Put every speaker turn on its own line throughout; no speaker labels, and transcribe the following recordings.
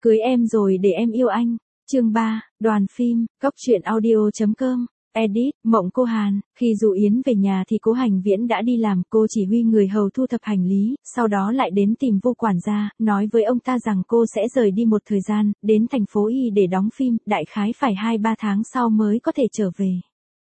Cưới em rồi để em yêu anh. Chương 3, đoàn phim, cóc truyện audio.com. Edit, Mộng Cô Hàn. Khi Dụ Yến về nhà thì Cố Hành Viễn đã đi làm, cô chỉ huy người hầu thu thập hành lý, sau đó lại đến tìm Vu quản gia, nói với ông ta rằng cô sẽ rời đi một thời gian, đến thành phố Y để đóng phim, đại khái phải 2-3 tháng sau mới có thể trở về.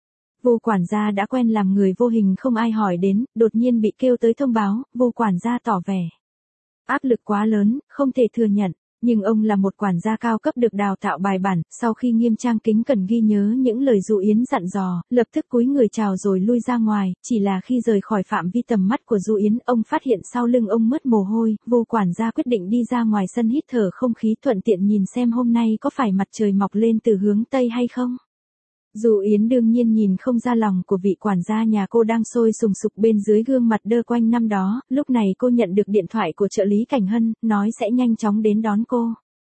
Vu quản gia đã quen làm người vô hình không ai hỏi đến, đột nhiên bị kêu tới thông báo, Vu quản gia tỏ vẻ áp lực quá lớn, không thể thừa nhận. Nhưng ông là một quản gia cao cấp được đào tạo bài bản, sau khi nghiêm trang kính cẩn ghi nhớ những lời Dụ Yến dặn dò, lập tức cúi người chào rồi lui ra ngoài, chỉ là khi rời khỏi phạm vi tầm mắt của Dụ Yến, ông phát hiện sau lưng ông mướt mồ hôi, Vu quản gia quyết định đi ra ngoài sân hít thở không khí thuận tiện nhìn xem hôm nay có phải mặt trời mọc lên từ hướng Tây hay không. Dụ Yến đương nhiên nhìn không ra lòng của vị quản gia nhà cô đang sôi sùng sục bên dưới gương mặt đơ quanh năm đó, lúc này cô nhận được điện thoại của trợ lý Cảnh Hân, nói sẽ nhanh chóng đến đón cô.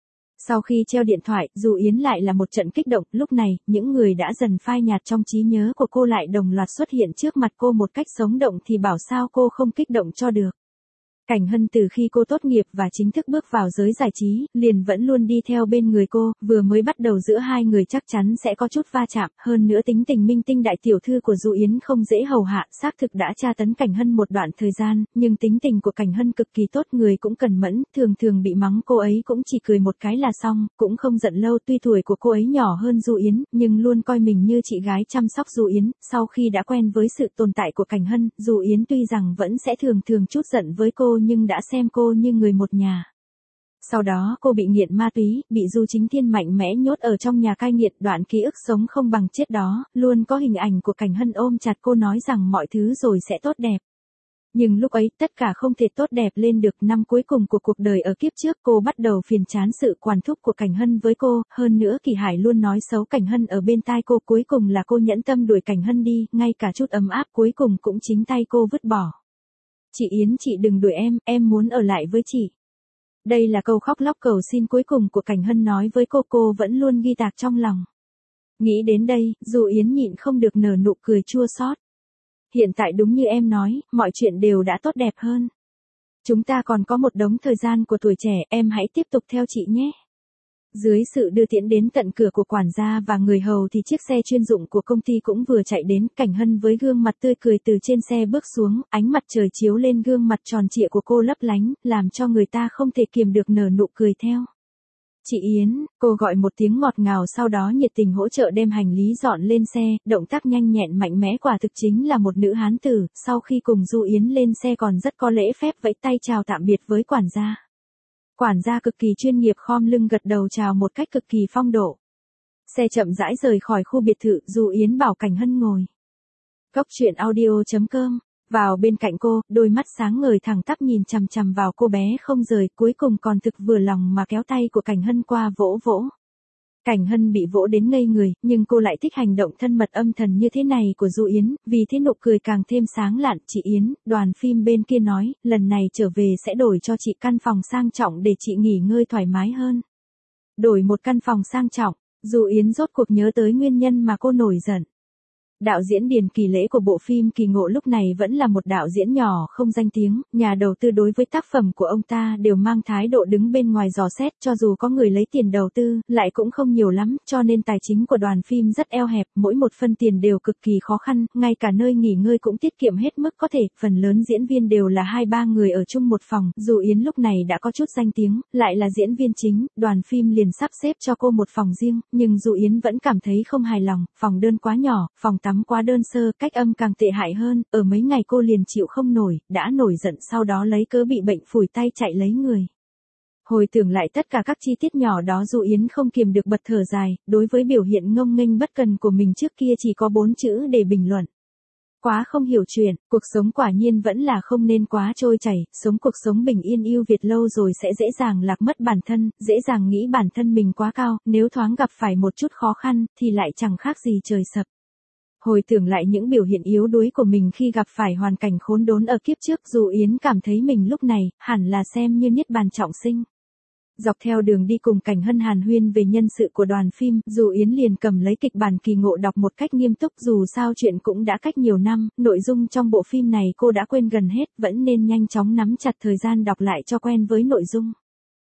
Sau khi treo điện thoại, Dụ Yến lại là một trận kích động, lúc này, những người đã dần phai nhạt trong trí nhớ của cô lại đồng loạt xuất hiện trước mặt cô một cách sống động thì bảo sao cô không kích động cho được. Cảnh Hân từ khi cô tốt nghiệp và chính thức bước vào giới giải trí, liền vẫn luôn đi theo bên người cô, vừa mới bắt đầu giữa hai người chắc chắn sẽ có chút va chạm, hơn nữa tính tình minh tinh đại tiểu thư của Dụ Yến không dễ hầu hạ, xác thực đã tra tấn Cảnh Hân một đoạn thời gian, nhưng tính tình của Cảnh Hân cực kỳ tốt, người cũng cẩn mẫn, thường thường bị mắng cô ấy cũng chỉ cười một cái là xong, cũng không giận lâu, tuy tuổi của cô ấy nhỏ hơn Dụ Yến, nhưng luôn coi mình như chị gái chăm sóc Dụ Yến, sau khi đã quen với sự tồn tại của Cảnh Hân, Dụ Yến tuy rằng vẫn sẽ thường thường chút giận với cô nhưng đã xem cô như người một nhà. Sau đó cô bị nghiện ma túy, bị Du Chính Thiên mạnh mẽ nhốt ở trong nhà cai nghiện, đoạn ký ức sống không bằng chết đó, luôn có hình ảnh của Cảnh Hân ôm chặt cô nói rằng mọi thứ rồi sẽ tốt đẹp. Nhưng lúc ấy, tất cả không thể tốt đẹp lên được, năm cuối cùng của cuộc đời ở kiếp trước cô bắt đầu phiền chán sự quản thúc của Cảnh Hân với cô, hơn nữa Kỳ Hải luôn nói xấu Cảnh Hân ở bên tai cô, cuối cùng là cô nhẫn tâm đuổi Cảnh Hân đi, ngay cả chút ấm áp cuối cùng cũng chính tay cô vứt bỏ. Chị Yến, chị đừng đuổi em muốn ở lại với chị. Đây là câu khóc lóc cầu xin cuối cùng của Cảnh Hân nói với cô vẫn luôn ghi tạc trong lòng. Nghĩ đến đây, Dụ Yến nhịn không được nở nụ cười chua xót. Hiện tại đúng như em nói, mọi chuyện đều đã tốt đẹp hơn. Chúng ta còn có một đống thời gian của tuổi trẻ, em hãy tiếp tục theo chị nhé. Dưới sự đưa tiễn đến tận cửa của quản gia và người hầu thì chiếc xe chuyên dụng của công ty cũng vừa chạy đến, Cảnh Hân với gương mặt tươi cười từ trên xe bước xuống, ánh mặt trời chiếu lên gương mặt tròn trịa của cô lấp lánh, làm cho người ta không thể kiềm được nở nụ cười theo. Chị Yến, cô gọi một tiếng ngọt ngào sau đó nhiệt tình hỗ trợ đem hành lý dọn lên xe, động tác nhanh nhẹn mạnh mẽ quả thực chính là một nữ hán tử, sau khi cùng Dụ Yến lên xe còn rất có lễ phép vẫy tay chào tạm biệt với quản gia. Quản gia cực kỳ chuyên nghiệp khom lưng gật đầu chào một cách cực kỳ phong độ. Xe chậm rãi rời khỏi khu biệt thự, Dụ Yến bảo Cảnh Hân ngồi. Cóc truyện audio.com. Vào bên cạnh cô, đôi mắt sáng ngời thẳng tắp nhìn chằm chằm vào cô bé không rời, cuối cùng còn thực vừa lòng mà kéo tay của Cảnh Hân qua vỗ vỗ. Cảnh Hân bị vỗ đến ngây người, nhưng cô lại thích hành động thân mật âm thầm như thế này của Dụ Yến, vì thế nụ cười càng thêm sáng lạn. Chị Yến, đoàn phim bên kia nói, lần này trở về sẽ đổi cho chị căn phòng sang trọng để chị nghỉ ngơi thoải mái hơn. Đổi một căn phòng sang trọng, Dụ Yến rốt cuộc nhớ tới nguyên nhân mà cô nổi giận. Đạo diễn Điền Kỳ Lễ của bộ phim Kỳ Ngộ lúc này vẫn là một đạo diễn nhỏ không danh tiếng, nhà đầu tư đối với tác phẩm của ông ta đều mang thái độ đứng bên ngoài dò xét, cho dù có người lấy tiền đầu tư, lại cũng không nhiều lắm, cho nên tài chính của đoàn phim rất eo hẹp, mỗi một phân tiền đều cực kỳ khó khăn, ngay cả nơi nghỉ ngơi cũng tiết kiệm hết mức có thể, phần lớn diễn viên đều là 2-3 người ở chung một phòng, Dụ Yến lúc này đã có chút danh tiếng, lại là diễn viên chính, đoàn phim liền sắp xếp cho cô một phòng riêng, nhưng Dụ Yến vẫn cảm thấy không hài lòng, phòng đơn quá nhỏ, phòng tắm quá đơn sơ, cách âm càng tệ hại hơn, ở mấy ngày cô liền chịu không nổi, đã nổi giận sau đó lấy cớ bị bệnh phủi tay chạy lấy người. Hồi tưởng lại tất cả các chi tiết nhỏ đó Dụ Yến không kiềm được bật thở dài, đối với biểu hiện ngông nghênh bất cần của mình trước kia chỉ có 4 chữ để bình luận. Quá không hiểu chuyện, cuộc sống quả nhiên vẫn là không nên quá trôi chảy, sống cuộc sống bình yên ưu việt lâu rồi sẽ dễ dàng lạc mất bản thân, dễ dàng nghĩ bản thân mình quá cao, nếu thoáng gặp phải một chút khó khăn, thì lại chẳng khác gì trời sập. Hồi tưởng lại những biểu hiện yếu đuối của mình khi gặp phải hoàn cảnh khốn đốn ở kiếp trước, Dụ Yến cảm thấy mình lúc này, hẳn là xem như niết bàn trọng sinh. Dọc theo đường đi cùng Cảnh Hân hàn huyên về nhân sự của đoàn phim, Dụ Yến liền cầm lấy kịch bản Kỳ Ngộ đọc một cách nghiêm túc, dù sao chuyện cũng đã cách nhiều năm, nội dung trong bộ phim này cô đã quên gần hết, vẫn nên nhanh chóng nắm chặt thời gian đọc lại cho quen với nội dung.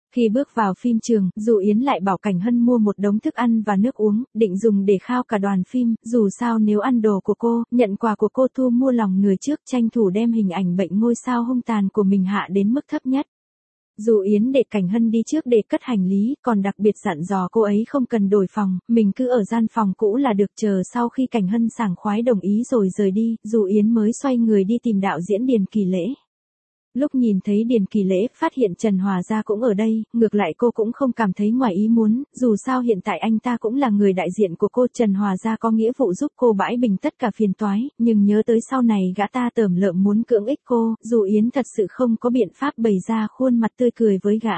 Khi bước vào phim trường, Du Yến lại bảo Cảnh Hân mua một đống thức ăn và nước uống, định dùng để khao cả đoàn phim, dù sao nếu ăn đồ của cô, nhận quà của cô thu mua lòng người trước, tranh thủ đem hình ảnh bệnh ngôi sao hung tàn của mình hạ đến mức thấp nhất. Du Yến để Cảnh Hân đi trước để cất hành lý, còn đặc biệt dặn dò cô ấy không cần đổi phòng, mình cứ ở gian phòng cũ là được. Chờ sau khi Cảnh Hân sảng khoái đồng ý rồi rời đi, Du Yến mới xoay người đi tìm đạo diễn Điền Kỳ Lễ. Lúc nhìn thấy Điền Kỳ Lễ, phát hiện Trần Hòa Gia cũng ở đây, ngược lại cô cũng không cảm thấy ngoài ý muốn, dù sao hiện tại anh ta cũng là người đại diện của cô. Trần Hòa Gia có nghĩa vụ giúp cô bãi bình tất cả phiền toái, nhưng nhớ tới sau này gã ta tởm lợm muốn cưỡng ích cô, Du Yến thật sự không có biện pháp bày ra khuôn mặt tươi cười với gã.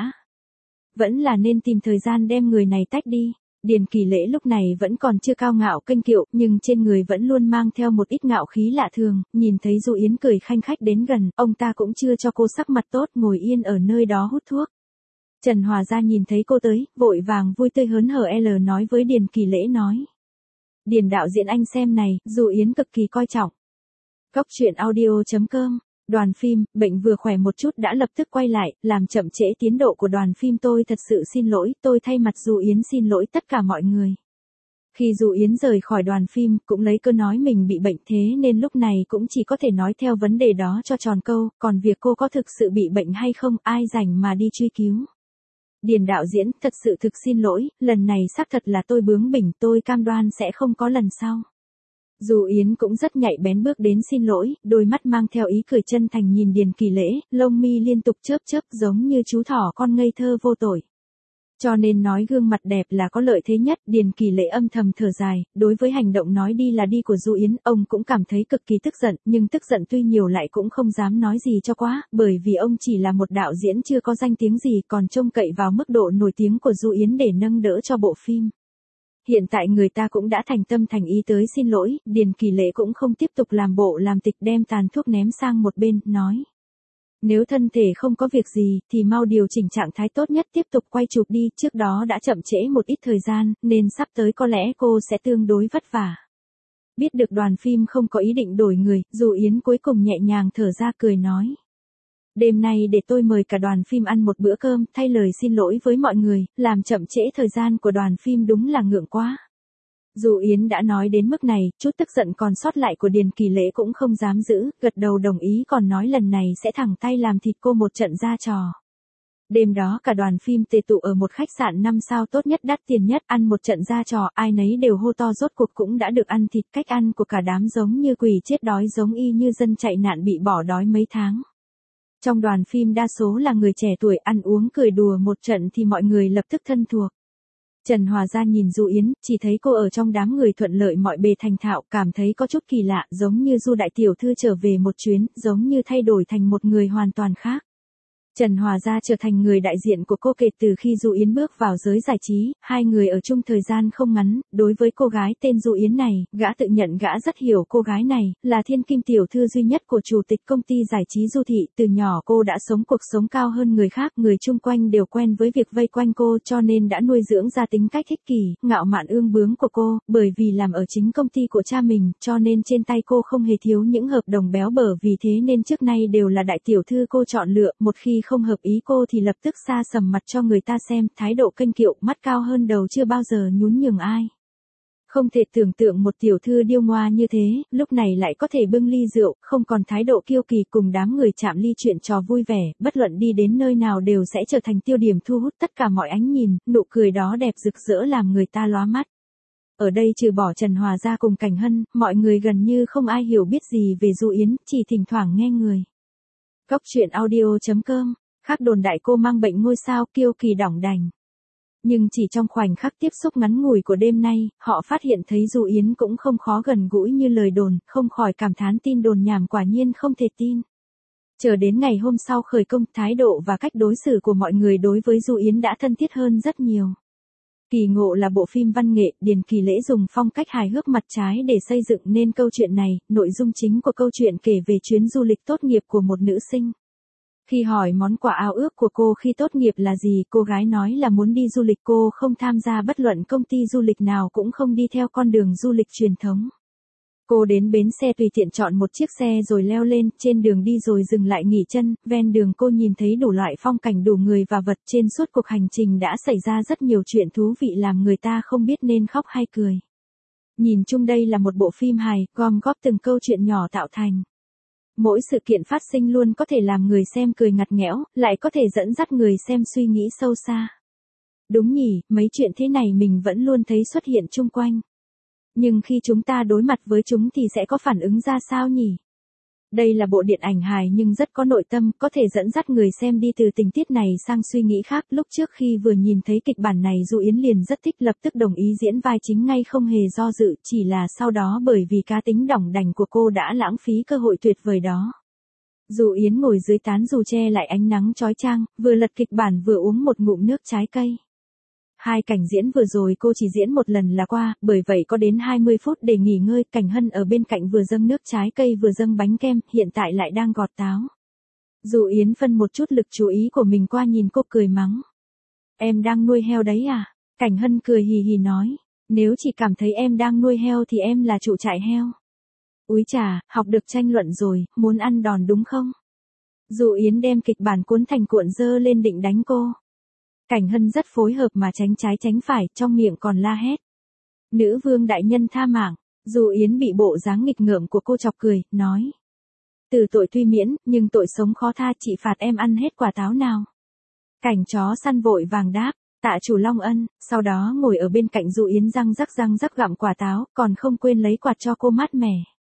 Vẫn là nên tìm thời gian đem người này tách đi. Điền Kỳ Lễ lúc này vẫn còn chưa cao ngạo kênh kiệu, nhưng trên người vẫn luôn mang theo một ít ngạo khí lạ thường, nhìn thấy Du Yến cười khanh khách đến gần, ông ta cũng chưa cho cô sắc mặt tốt, ngồi yên ở nơi đó hút thuốc. Trần Hòa Gia nhìn thấy cô tới, vội vàng vui tươi hớn hở nói với Điền Kỳ Lễ nói. Điền đạo diễn anh xem này, Du Yến cực kỳ coi trọng. Cóc truyện audio.com. Đoàn phim, bệnh vừa khỏe một chút đã lập tức quay lại, làm chậm trễ tiến độ của đoàn phim. Tôi thật sự xin lỗi, tôi thay mặt Du Yến xin lỗi tất cả mọi người. Khi Du Yến rời khỏi đoàn phim, cũng lấy cơ nói mình bị bệnh, thế nên lúc này cũng chỉ có thể nói theo vấn đề đó cho tròn câu, còn việc cô có thực sự bị bệnh hay không, ai rảnh mà đi truy cứu. Điền đạo diễn, thật sự thực xin lỗi, lần này xác thật là tôi bướng bỉnh, tôi cam đoan sẽ không có lần sau. Du Yến cũng rất nhạy bén bước đến xin lỗi, đôi mắt mang theo ý cười chân thành nhìn Điền Kỳ Lễ, lông mi liên tục chớp chớp giống như chú thỏ con ngây thơ vô tội. Cho nên nói gương mặt đẹp là có lợi thế nhất. Điền Kỳ Lễ âm thầm thở dài, đối với hành động nói đi là đi của Du Yến, ông cũng cảm thấy cực kỳ tức giận, nhưng tức giận tuy nhiều lại cũng không dám nói gì cho quá, bởi vì ông chỉ là một đạo diễn chưa có danh tiếng gì, còn trông cậy vào mức độ nổi tiếng của Du Yến để nâng đỡ cho bộ phim. Hiện tại người ta cũng đã thành tâm thành ý tới xin lỗi, Điền Kỳ Lễ cũng không tiếp tục làm bộ làm tịch, đem tàn thuốc ném sang một bên, nói. Nếu thân thể không có việc gì, thì mau điều chỉnh trạng thái tốt nhất tiếp tục quay chụp đi, trước đó đã chậm trễ một ít thời gian, nên sắp tới có lẽ cô sẽ tương đối vất vả. Biết được đoàn phim không có ý định đổi người, Du Yến cuối cùng nhẹ nhàng thở ra cười nói. Đêm nay để tôi mời cả đoàn phim ăn một bữa cơm, thay lời xin lỗi với mọi người, làm chậm trễ thời gian của đoàn phim đúng là ngượng quá. Du Yến đã nói đến mức này, chút tức giận còn sót lại của Điền Kỳ Lễ cũng không dám giữ, gật đầu đồng ý, còn nói lần này sẽ thẳng tay làm thịt cô một trận ra trò. Đêm đó cả đoàn phim tề tụ ở một khách sạn 5 sao tốt nhất, đắt tiền nhất, ăn một trận ra trò, ai nấy đều hô to, rốt cuộc cũng đã được ăn thịt. Cách ăn của cả đám giống như quỷ chết đói, giống y như dân chạy nạn bị bỏ đói mấy tháng. Trong đoàn phim đa số là người trẻ tuổi, ăn uống cười đùa một trận thì mọi người lập tức thân thuộc. Trần Hòa Gia nhìn Du Yến, chỉ thấy cô ở trong đám người thuận lợi mọi bề thành thạo, cảm thấy có chút kỳ lạ, giống như Du đại tiểu thư trở về một chuyến, giống như thay đổi thành một người hoàn toàn khác. Trần Hòa Gia trở thành người đại diện của cô kể từ khi Du Yến bước vào giới giải trí, hai người ở chung thời gian không ngắn. Đối với cô gái tên Du Yến này, gã tự nhận gã rất hiểu cô gái này, là thiên kim tiểu thư duy nhất của chủ tịch công ty giải trí Du Thị. Từ nhỏ cô đã sống cuộc sống cao hơn người khác, người chung quanh đều quen với việc vây quanh cô, cho nên đã nuôi dưỡng ra tính cách ích kỷ, ngạo mạn ương bướng của cô. Bởi vì làm ở chính công ty của cha mình, cho nên trên tay cô không hề thiếu những hợp đồng béo bở, vì thế nên trước nay đều là đại tiểu thư cô chọn lựa. Một khi không hợp ý cô thì lập tức xa sầm mặt cho người ta xem, thái độ kênh kiệu, mắt cao hơn đầu, chưa bao giờ nhún nhường ai. Không thể tưởng tượng một tiểu thư điêu ngoa như thế, lúc này lại có thể bưng ly rượu, không còn thái độ kiêu kỳ, cùng đám người chạm ly chuyện trò vui vẻ, bất luận đi đến nơi nào đều sẽ trở thành tiêu điểm thu hút tất cả mọi ánh nhìn, nụ cười đó đẹp rực rỡ làm người ta lóa mắt. Ở đây trừ bỏ Trần Hòa Gia cùng Cảnh Hân, mọi người gần như không ai hiểu biết gì về Du Yến, chỉ thỉnh thoảng nghe người. Cóc truyện audio.com. Khác đồn đại cô mang bệnh ngôi sao, kiêu kỳ đỏng đành. Nhưng chỉ trong khoảnh khắc tiếp xúc ngắn ngủi của đêm nay, họ phát hiện thấy Du Yến cũng không khó gần gũi như lời đồn, không khỏi cảm thán tin đồn nhảm quả nhiên không thể tin. Chờ đến ngày hôm sau khởi công, thái độ và cách đối xử của mọi người đối với Du Yến đã thân thiết hơn rất nhiều. Kỳ ngộ là bộ phim văn nghệ, Điền Kỳ Lễ dùng phong cách hài hước mặt trái để xây dựng nên câu chuyện này. Nội dung chính của câu chuyện kể về chuyến du lịch tốt nghiệp của một nữ sinh. Khi hỏi món quà ao ước của cô khi tốt nghiệp là gì, cô gái nói là muốn đi du lịch. Cô không tham gia bất luận công ty du lịch nào, cũng không đi theo con đường du lịch truyền thống. Cô đến bến xe tùy tiện chọn một chiếc xe rồi leo lên, trên đường đi rồi dừng lại nghỉ chân, ven đường cô nhìn thấy đủ loại phong cảnh đủ người và vật, trên suốt cuộc hành trình đã xảy ra rất nhiều chuyện thú vị làm người ta không biết nên khóc hay cười. Nhìn chung đây là một bộ phim hài, gom góp từng câu chuyện nhỏ tạo thành. Mỗi sự kiện phát sinh luôn có thể làm người xem cười ngặt nghẽo, lại có thể dẫn dắt người xem suy nghĩ sâu xa. Đúng nhỉ, mấy chuyện thế này mình vẫn luôn thấy xuất hiện chung quanh. Nhưng khi chúng ta đối mặt với chúng thì sẽ có phản ứng ra sao nhỉ? Đây là bộ điện ảnh hài nhưng rất có nội tâm, có thể dẫn dắt người xem đi từ tình tiết này sang suy nghĩ khác. Lúc trước khi vừa nhìn thấy kịch bản này Du Yến liền rất thích, lập tức đồng ý diễn vai chính ngay không hề do dự, chỉ là sau đó bởi vì cá tính đỏng đành của cô đã lãng phí cơ hội tuyệt vời đó. Du Yến ngồi dưới tán dù che lại ánh nắng chói chang, vừa lật kịch bản vừa uống một ngụm nước trái cây. Hai cảnh diễn vừa rồi cô chỉ diễn một lần là qua, bởi vậy có đến 20 phút để nghỉ ngơi. Cảnh Hân ở bên cạnh vừa dâng nước trái cây vừa dâng bánh kem, hiện tại lại đang gọt táo. Du Yến phân một chút lực chú ý của mình qua nhìn cô cười mắng. Em đang nuôi heo đấy à? Cảnh Hân cười hì hì nói. Nếu chỉ cảm thấy em đang nuôi heo thì em là chủ trại heo. Úi chà, học được tranh luận rồi, muốn ăn đòn đúng không? Du Yến đem kịch bản cuốn thành cuộn dơ lên định đánh cô. Cảnh Hân rất phối hợp mà tránh trái tránh phải, trong miệng còn la hét. Nữ vương đại nhân tha mạng. Du Yến bị bộ dáng nghịch ngợm của cô chọc cười, nói. Từ tội tuy miễn, nhưng tội sống khó tha, chị phạt em ăn hết quả táo nào. Cảnh chó săn vội vàng đáp, tạ chủ Long ân, sau đó ngồi ở bên cạnh Du Yến răng rắc gặm quả táo, còn không quên lấy quạt cho cô mát mẻ.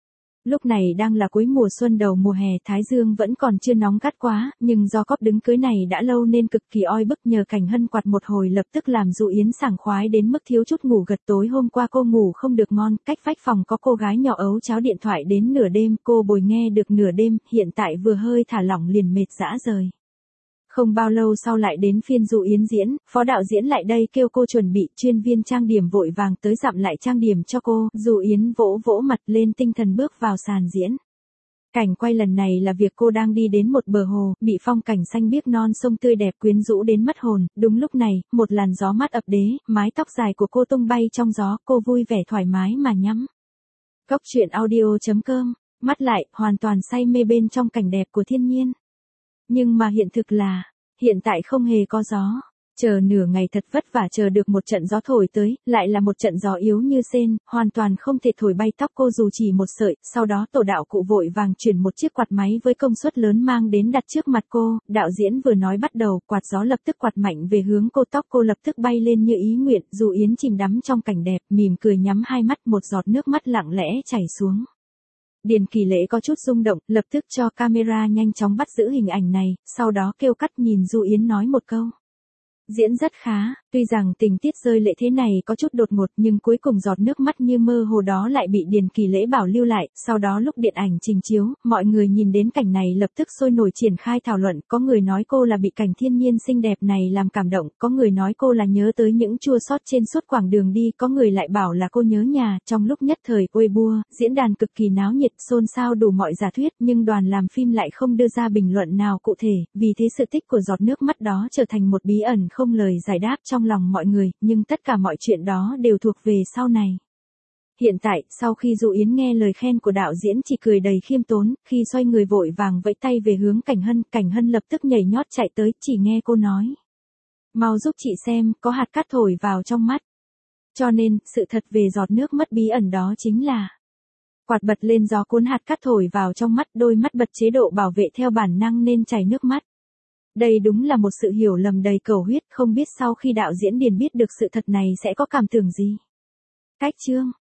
Lúc này đang là cuối mùa xuân đầu mùa hè, thái dương vẫn còn chưa nóng gắt quá, nhưng do cóp đứng cưới này đã lâu nên cực kỳ oi bức, nhờ Cảnh Hân quạt một hồi lập tức làm Du Yến sảng khoái đến mức thiếu chút ngủ gật. Tối hôm qua cô ngủ không được ngon, cách vách phòng có cô gái nhỏ ấu cháo điện thoại đến nửa đêm, cô bồi nghe được nửa đêm, hiện tại vừa hơi thả lỏng liền mệt rã rời. Không bao lâu sau lại đến phiên Du Yến diễn, phó đạo diễn lại đây kêu cô chuẩn bị, chuyên viên trang điểm vội vàng tới dặm lại trang điểm cho cô. Du Yến vỗ vỗ mặt lên tinh thần bước vào sàn diễn. Cảnh quay lần này là việc cô đang đi đến một bờ hồ, bị phong cảnh xanh biếc non sông tươi đẹp quyến rũ đến mất hồn. Đúng lúc này, một làn gió mát ập đến, mái tóc dài của cô tung bay trong gió, cô vui vẻ thoải mái mà nhắm. Góc truyện audio.com, mắt lại, hoàn toàn say mê bên trong cảnh đẹp của thiên nhiên. Nhưng mà hiện thực là, hiện tại không hề có gió. Chờ nửa ngày thật vất vả chờ được một trận gió thổi tới, lại là một trận gió yếu như sên, hoàn toàn không thể thổi bay tóc cô dù chỉ một sợi. Sau đó tổ đạo cụ vội vàng chuyển một chiếc quạt máy với công suất lớn mang đến đặt trước mặt cô. Đạo diễn vừa nói bắt đầu, quạt gió lập tức quạt mạnh về hướng cô, tóc cô lập tức bay lên như ý nguyện. Du Yến chìm đắm trong cảnh đẹp, mỉm cười nhắm hai mắt, một giọt nước mắt lặng lẽ chảy xuống. Điền Kỳ Lễ có chút rung động, lập tức cho camera nhanh chóng bắt giữ hình ảnh này, sau đó kêu cắt nhìn Du Yến nói một câu. Diễn rất khá, tuy rằng tình tiết rơi lệ thế này có chút đột ngột nhưng cuối cùng giọt nước mắt như mơ hồ đó lại bị Điền Kỳ Lễ bảo lưu lại. Sau đó lúc điện ảnh trình chiếu, mọi người nhìn đến cảnh này lập tức sôi nổi triển khai thảo luận, có người nói cô là bị cảnh thiên nhiên xinh đẹp này làm cảm động, có người nói cô là nhớ tới những chua xót trên suốt quãng đường đi, có người lại bảo là cô nhớ nhà. Trong lúc nhất thời Weibo, diễn đàn cực kỳ náo nhiệt, xôn xao đủ mọi giả thuyết, nhưng đoàn làm phim lại không đưa ra bình luận nào cụ thể, vì thế sự tích của giọt nước mắt đó trở thành một bí ẩn không lời giải đáp trong lòng mọi người, nhưng tất cả mọi chuyện đó đều thuộc về sau này. Hiện tại, sau khi Du Yến nghe lời khen của đạo diễn chỉ cười đầy khiêm tốn, khi xoay người vội vàng vẫy tay về hướng Cảnh Hân lập tức nhảy nhót chạy tới, chỉ nghe cô nói. Mau giúp chị xem, có hạt cát thổi vào trong mắt. Cho nên, sự thật về giọt nước mắt bí ẩn đó chính là quạt bật lên gió cuốn hạt cát thổi vào trong mắt, đôi mắt bật chế độ bảo vệ theo bản năng nên chảy nước mắt. Đây đúng là một sự hiểu lầm đầy cầu huyết, không biết sau khi đạo diễn Điền biết được sự thật này sẽ có cảm tưởng gì. Cách chương